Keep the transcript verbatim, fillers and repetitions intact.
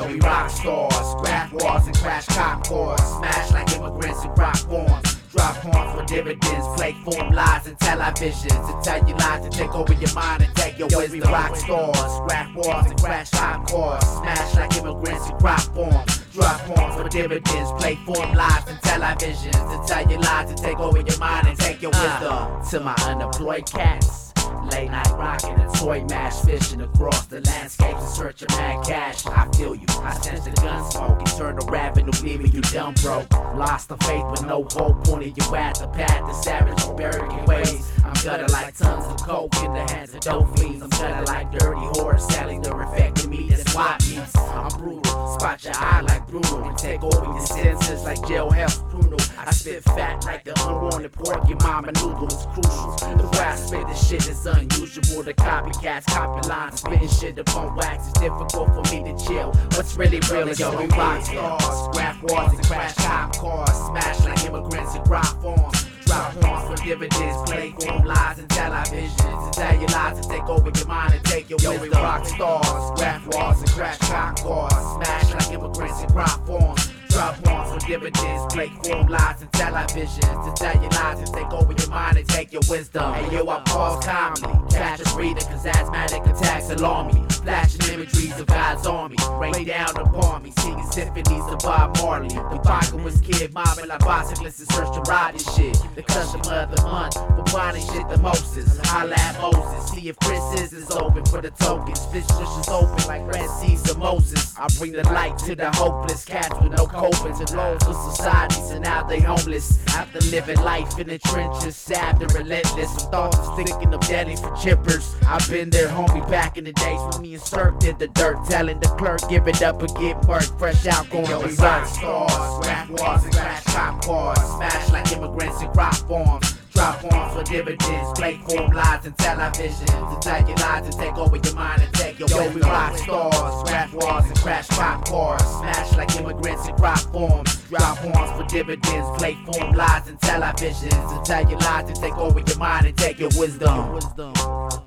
Yo, we rock stars, crash walls and crash cop cars, smash like immigrants and rock forms. Drop horns for dividends, play form lies and televisions, and tell you lies to take over your mind and take your Yo, wisdom. We rock stars, crash walls and crash cop cars, smash like immigrants and crop forms. Drop horns for dividends, play form lies and televisions, and tell you lies to take over your mind and take your wisdom. Uh, to my unemployed cats, late night rockin' a toy mash, fishing across the landscapes in search of mad cash. I feel you, I sense the gun smoke, and turn the revenue, leaving you dumb broke. Lost the faith with no hope, pointing you at the path to savage American ways. I'm gutter like tons of coke in the hands of dope fiends. I'm gutter like dirty horse, selling the infected meat that's swap meats. I'm brutal, spot your eye like Bruno, and take over your senses like jailhouse Bruno. I spit fat like the unwanted pork your mama noodle is crucial. The way I spit this shit is unusual. The copycats copy lines, spitting shit upon wax. It's difficult for me to chill. What's really real is yo, we rock stars, graph wars and crash cop cars, smash like immigrants and crop forms. Drop horns for dividends, play form lies and televisions, and tell you lies to take over your mind and take your wisdom. Yo, we rock stars, graph walls and crash cop cars, smash like immigrants and crop forms. Drop horns for dividends, play form lies and televisions, to tell you lies and take over your mind and take your wisdom. Hey yo, I pause calmly, catch a breather, cause asthmatic attacks alarm me. Flashing imageries of God's army, rain down upon me, singing symphonies of Bob Marley. The pocket was kid, mobbing like bicyclists in search to ride this shit. The customer of the month, for buying shit the Moses. Holla at Moses, see if Chris is is open for the tokens. Fish is open like Red Seas of Moses. I bring the light to the hopeless cats with no copings and loans for societies, and now they homeless. After living life in the trenches, sad and relentless. Some thoughts are thinking of deadly for chippers. I've been there, homie, back in the days when me and Cirque did the dirt, telling the clerk give it up and get murked. Fresh out going to rock stars, graph walls and crash cop cars, smash like immigrants and crop forms. Drop horns for dividends, play form lies and televisions, to tell you lies to take over your mind and take your Yo, we rock stars, graph walls and crash cop cars, smash like immigrants and crop forms. Drop horns for dividends, play form lies and televisions, to tell you lies to take over your mind and take your wisdom.